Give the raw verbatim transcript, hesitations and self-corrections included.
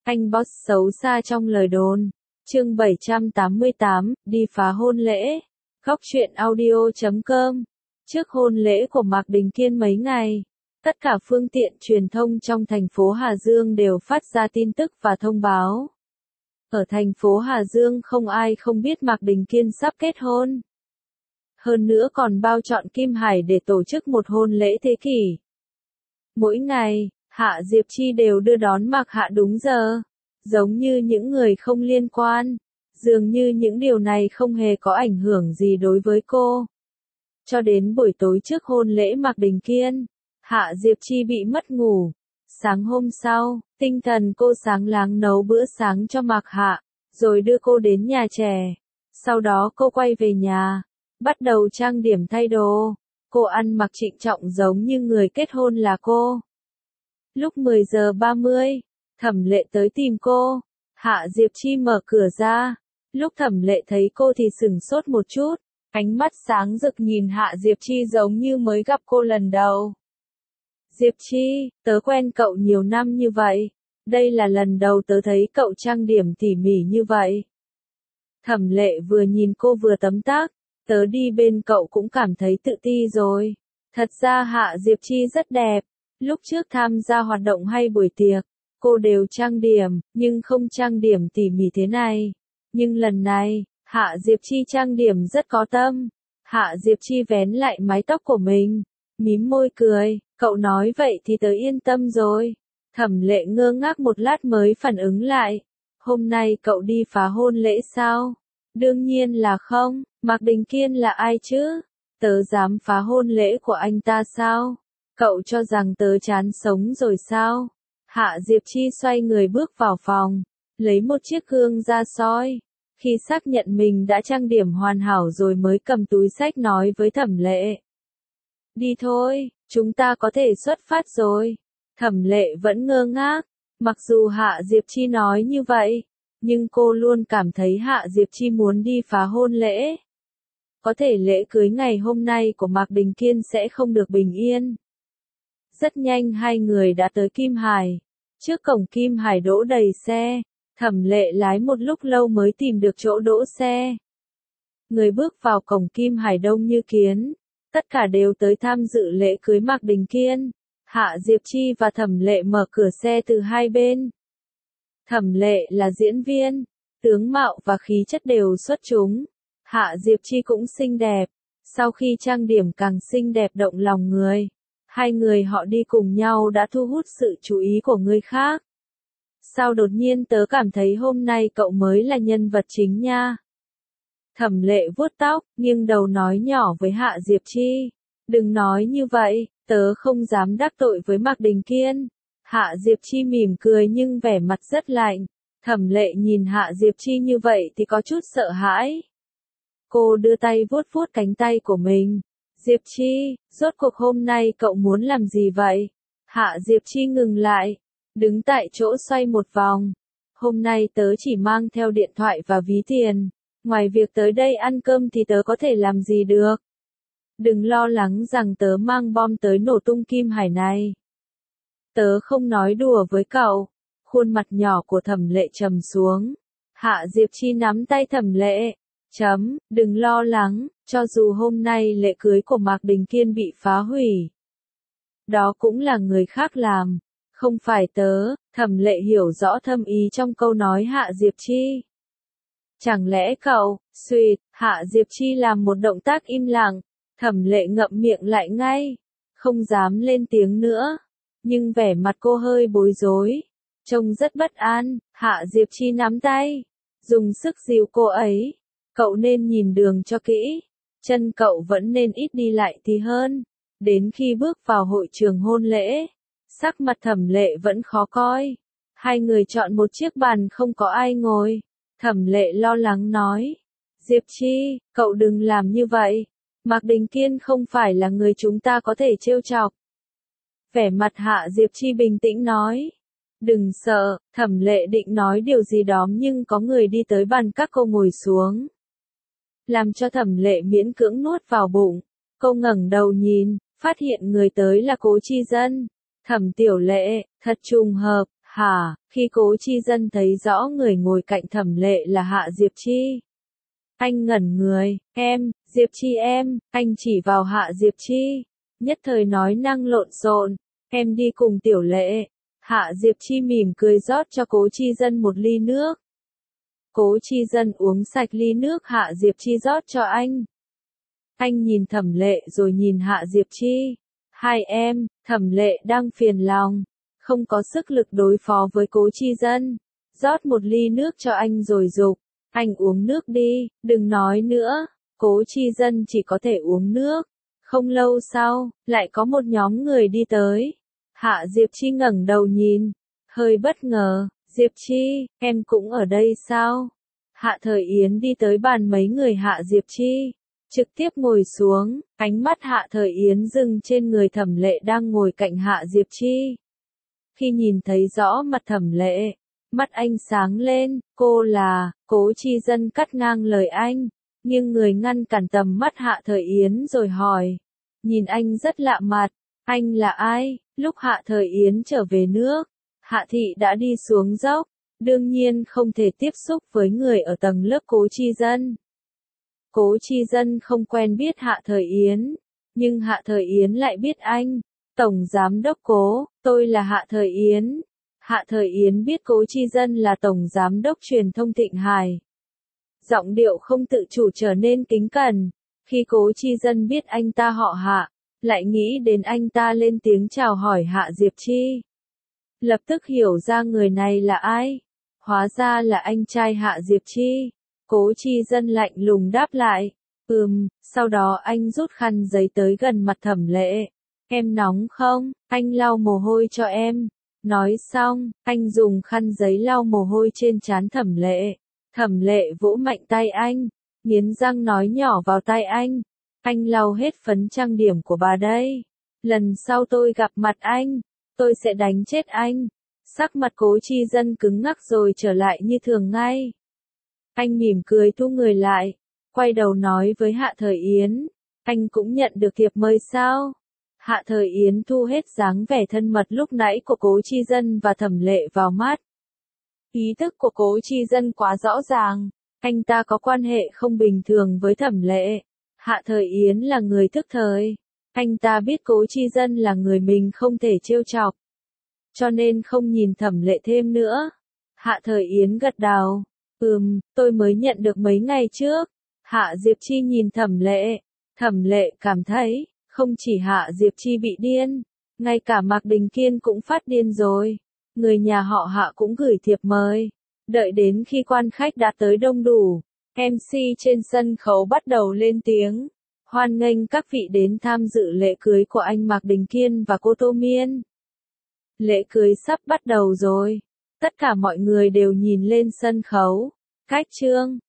Anh boss xấu xa trong lời đồn. Chương bảy trăm tám mươi tám, đi phá hôn lễ. Góc truyện audio chấm com. Trước hôn lễ của Mạc Đình Kiên mấy ngày, tất cả phương tiện truyền thông trong thành phố Hà Dương đều phát ra tin tức và thông báo. Ở thành phố Hà Dương không ai không biết Mạc Đình Kiên sắp kết hôn. Hơn nữa còn bao chọn Kim Hải để tổ chức một hôn lễ thế kỷ. Mỗi ngày, Hạ Diệp Chi đều đưa đón Mạc Hạ đúng giờ, giống như những người không liên quan. Dường như những điều này không hề có ảnh hưởng gì đối với cô. Cho đến buổi tối trước hôn lễ Mạc Đình Kiên, Hạ Diệp Chi bị mất ngủ. Sáng hôm sau, tinh thần cô sáng láng nấu bữa sáng cho Mạc Hạ, rồi đưa cô đến nhà trẻ. Sau đó cô quay về nhà, bắt đầu trang điểm thay đồ. Cô ăn mặc trịnh trọng giống như người kết hôn là cô. Lúc mười giờ ba mươi, Thẩm Lệ tới tìm cô. Hạ Diệp Chi mở cửa ra. Lúc Thẩm Lệ thấy cô thì sửng sốt một chút, ánh mắt sáng rực nhìn Hạ Diệp Chi giống như mới gặp cô lần đầu. Diệp Chi, tớ quen cậu nhiều năm như vậy, đây là lần đầu tớ thấy cậu trang điểm tỉ mỉ như vậy. Thẩm Lệ vừa nhìn cô vừa tấm tắc, tớ đi bên cậu cũng cảm thấy tự ti rồi. Thật ra Hạ Diệp Chi rất đẹp, lúc trước tham gia hoạt động hay buổi tiệc, cô đều trang điểm, nhưng không trang điểm tỉ mỉ thế này. Nhưng lần này, Hạ Diệp Chi trang điểm rất có tâm. Hạ Diệp Chi vén lại mái tóc của mình, mím môi cười, cậu nói vậy thì tớ yên tâm rồi. Thẩm Lệ ngơ ngác một lát mới phản ứng lại. Hôm nay cậu đi phá hôn lễ sao? Đương nhiên là không, Mạc Đình Kiên là ai chứ? Tớ dám phá hôn lễ của anh ta sao? Cậu cho rằng tớ chán sống rồi sao? Hạ Diệp Chi xoay người bước vào phòng, lấy một chiếc gương ra soi. Khi xác nhận mình đã trang điểm hoàn hảo rồi mới cầm túi xách nói với Thẩm Lệ. Đi thôi, chúng ta có thể xuất phát rồi. Thẩm Lệ vẫn ngơ ngác, mặc dù Hạ Diệp Chi nói như vậy, nhưng cô luôn cảm thấy Hạ Diệp Chi muốn đi phá hôn lễ. Có thể lễ cưới ngày hôm nay của Mạc Đình Kiên sẽ không được bình yên. Rất nhanh hai người đã tới Kim Hải. Trước cổng Kim Hải đỗ đầy xe. Thẩm Lệ lái một lúc lâu mới tìm được chỗ đỗ xe. Người bước vào cổng Kim Hải đông như kiến. Tất cả đều tới tham dự lễ cưới Mạc Đình Kiên. Hạ Diệp Chi và Thẩm Lệ mở cửa xe từ hai bên. Thẩm Lệ là diễn viên, tướng mạo và khí chất đều xuất chúng. Hạ Diệp Chi cũng xinh đẹp. Sau khi trang điểm càng xinh đẹp động lòng người. Hai người họ đi cùng nhau đã thu hút sự chú ý của người khác. Sao đột nhiên tớ cảm thấy hôm nay cậu mới là nhân vật chính nha? Thẩm Lệ vuốt tóc, nghiêng đầu nói nhỏ với Hạ Diệp Chi. Đừng nói như vậy, tớ không dám đắc tội với Mạc Đình Kiên. Hạ Diệp Chi mỉm cười nhưng vẻ mặt rất lạnh. Thẩm Lệ nhìn Hạ Diệp Chi như vậy thì có chút sợ hãi. Cô đưa tay vuốt vuốt cánh tay của mình. Diệp Chi, rốt cuộc hôm nay cậu muốn làm gì vậy? Hạ Diệp Chi ngừng lại, đứng tại chỗ xoay một vòng. Hôm nay tớ chỉ mang theo điện thoại và ví tiền. Ngoài việc tới đây ăn cơm thì tớ có thể làm gì được? Đừng lo lắng rằng tớ mang bom tới nổ tung Kim Hải này. Tớ không nói đùa với cậu. Khuôn mặt nhỏ của Thẩm Lệ trầm xuống. Hạ Diệp Chi nắm tay Thẩm Lệ. Chấm, đừng lo lắng, cho dù hôm nay lễ cưới của Mạc Đình Kiên bị phá hủy. Đó cũng là người khác làm, không phải tớ. Thẩm Lệ hiểu rõ thâm ý trong câu nói Hạ Diệp Chi. Chẳng lẽ cậu, suýt, Hạ Diệp Chi làm một động tác im lặng. Thẩm Lệ ngậm miệng lại ngay, không dám lên tiếng nữa. Nhưng vẻ mặt cô hơi bối rối, trông rất bất an. Hạ Diệp Chi nắm tay, dùng sức dìu cô ấy. Cậu nên nhìn đường cho kỹ, chân cậu vẫn nên ít đi lại thì hơn. Đến khi bước vào hội trường hôn lễ, sắc mặt Thẩm Lệ vẫn khó coi. Hai người chọn một chiếc bàn không có ai ngồi. Thẩm Lệ lo lắng nói. Diệp Chi, cậu đừng làm như vậy. Mạc Đình Kiên không phải là người chúng ta có thể trêu chọc. Vẻ mặt Hạ Diệp Chi bình tĩnh nói. Đừng sợ, Thẩm Lệ định nói điều gì đó nhưng có người đi tới bàn các cô ngồi xuống. Làm cho Thẩm Lệ miễn cưỡng nuốt vào bụng. Cô ngẩng đầu nhìn, phát hiện người tới là Cố Chi Dân. Thẩm Tiểu Lệ, thật trùng hợp. Hả, khi Cố Chi Dân thấy rõ người ngồi cạnh Thẩm Lệ là Hạ Diệp Chi. Anh ngẩn người, em, Diệp Chi em, anh chỉ vào Hạ Diệp Chi. Nhất thời nói năng lộn xộn, em đi cùng Tiểu Lệ. Hạ Diệp Chi mỉm cười rót cho Cố Chi Dân một ly nước. Cố Chi Dân uống sạch ly nước Hạ Diệp Chi rót cho anh. Anh nhìn Thẩm Lệ rồi nhìn Hạ Diệp Chi. Hai em, Thẩm Lệ đang phiền lòng, không có sức lực đối phó với Cố Chi Dân. Rót một ly nước cho anh rồi dục, anh uống nước đi, đừng nói nữa. Cố Chi Dân chỉ có thể uống nước. Không lâu sau, lại có một nhóm người đi tới. Hạ Diệp Chi ngẩng đầu nhìn, hơi bất ngờ, Diệp Chi, em cũng ở đây sao? Hạ Thời Yến đi tới bàn mấy người Hạ Diệp Chi, trực tiếp ngồi xuống, ánh mắt Hạ Thời Yến dừng trên người Thẩm Lệ đang ngồi cạnh Hạ Diệp Chi. Khi nhìn thấy rõ mặt Thẩm Lệ, mắt anh sáng lên, cô là, Cố Chi Dân cắt ngang lời anh, nhưng người ngăn cản tầm mắt Hạ Thời Yến rồi hỏi, nhìn anh rất lạ mặt, anh là ai? Lúc Hạ Thời Yến trở về nước, Hạ Thị đã đi xuống dốc, đương nhiên không thể tiếp xúc với người ở tầng lớp Cố Chi Dân. Cố Chi Dân không quen biết Hạ Thời Yến, nhưng Hạ Thời Yến lại biết anh. Tổng Giám đốc Cố, tôi là Hạ Thời Yến. Hạ Thời Yến biết Cố Chi Dân là Tổng Giám đốc truyền thông Thịnh Hải. Giọng điệu không tự chủ trở nên kính cẩn. Khi Cố Chi Dân biết anh ta họ Hạ, lại nghĩ đến anh ta lên tiếng chào hỏi Hạ Diệp Chi. Lập tức hiểu ra người này là ai. Hóa ra là anh trai Hạ Diệp Chi. Cố Chi Dân lạnh lùng đáp lại. Ừm, sau đó anh rút khăn giấy tới gần mặt Thẩm Lệ. Em nóng không? Anh lau mồ hôi cho em. Nói xong, anh dùng khăn giấy lau mồ hôi trên trán Thẩm Lệ. Thẩm Lệ vỗ mạnh tay anh, nghiến răng nói nhỏ vào tai anh. Anh lau hết phấn trang điểm của bà đây. Lần sau tôi gặp mặt anh, tôi sẽ đánh chết anh. Sắc mặt Cố Chi Dân cứng ngắc rồi trở lại như thường ngay. Anh mỉm cười thu người lại, quay đầu nói với Hạ Thời Yến. Anh cũng nhận được thiệp mời sao? Hạ Thời Yến thu hết dáng vẻ thân mật lúc nãy của Cố Chi Dân và Thẩm Lệ vào mắt. Ý thức của Cố Chi Dân quá rõ ràng, anh ta có quan hệ không bình thường với Thẩm Lệ. Hạ Thời Yến là người thức thời, anh ta biết Cố Chi Dân là người mình không thể trêu chọc, cho nên không nhìn Thẩm Lệ thêm nữa. Hạ Thời Yến gật đầu, ừm, tôi mới nhận được mấy ngày trước. Hạ Diệp Chi nhìn Thẩm Lệ, Thẩm Lệ cảm thấy, không chỉ Hạ Diệp Chi bị điên, ngay cả Mạc Đình Kiên cũng phát điên rồi. Người nhà họ Hạ cũng gửi thiệp mời. Đợi đến khi quan khách đã tới đông đủ, em xê trên sân khấu bắt đầu lên tiếng, hoan nghênh các vị đến tham dự lễ cưới của anh Mạc Đình Kiên và cô Tô Miên. Lễ cưới sắp bắt đầu rồi. Tất cả mọi người đều nhìn lên sân khấu. Khách trương,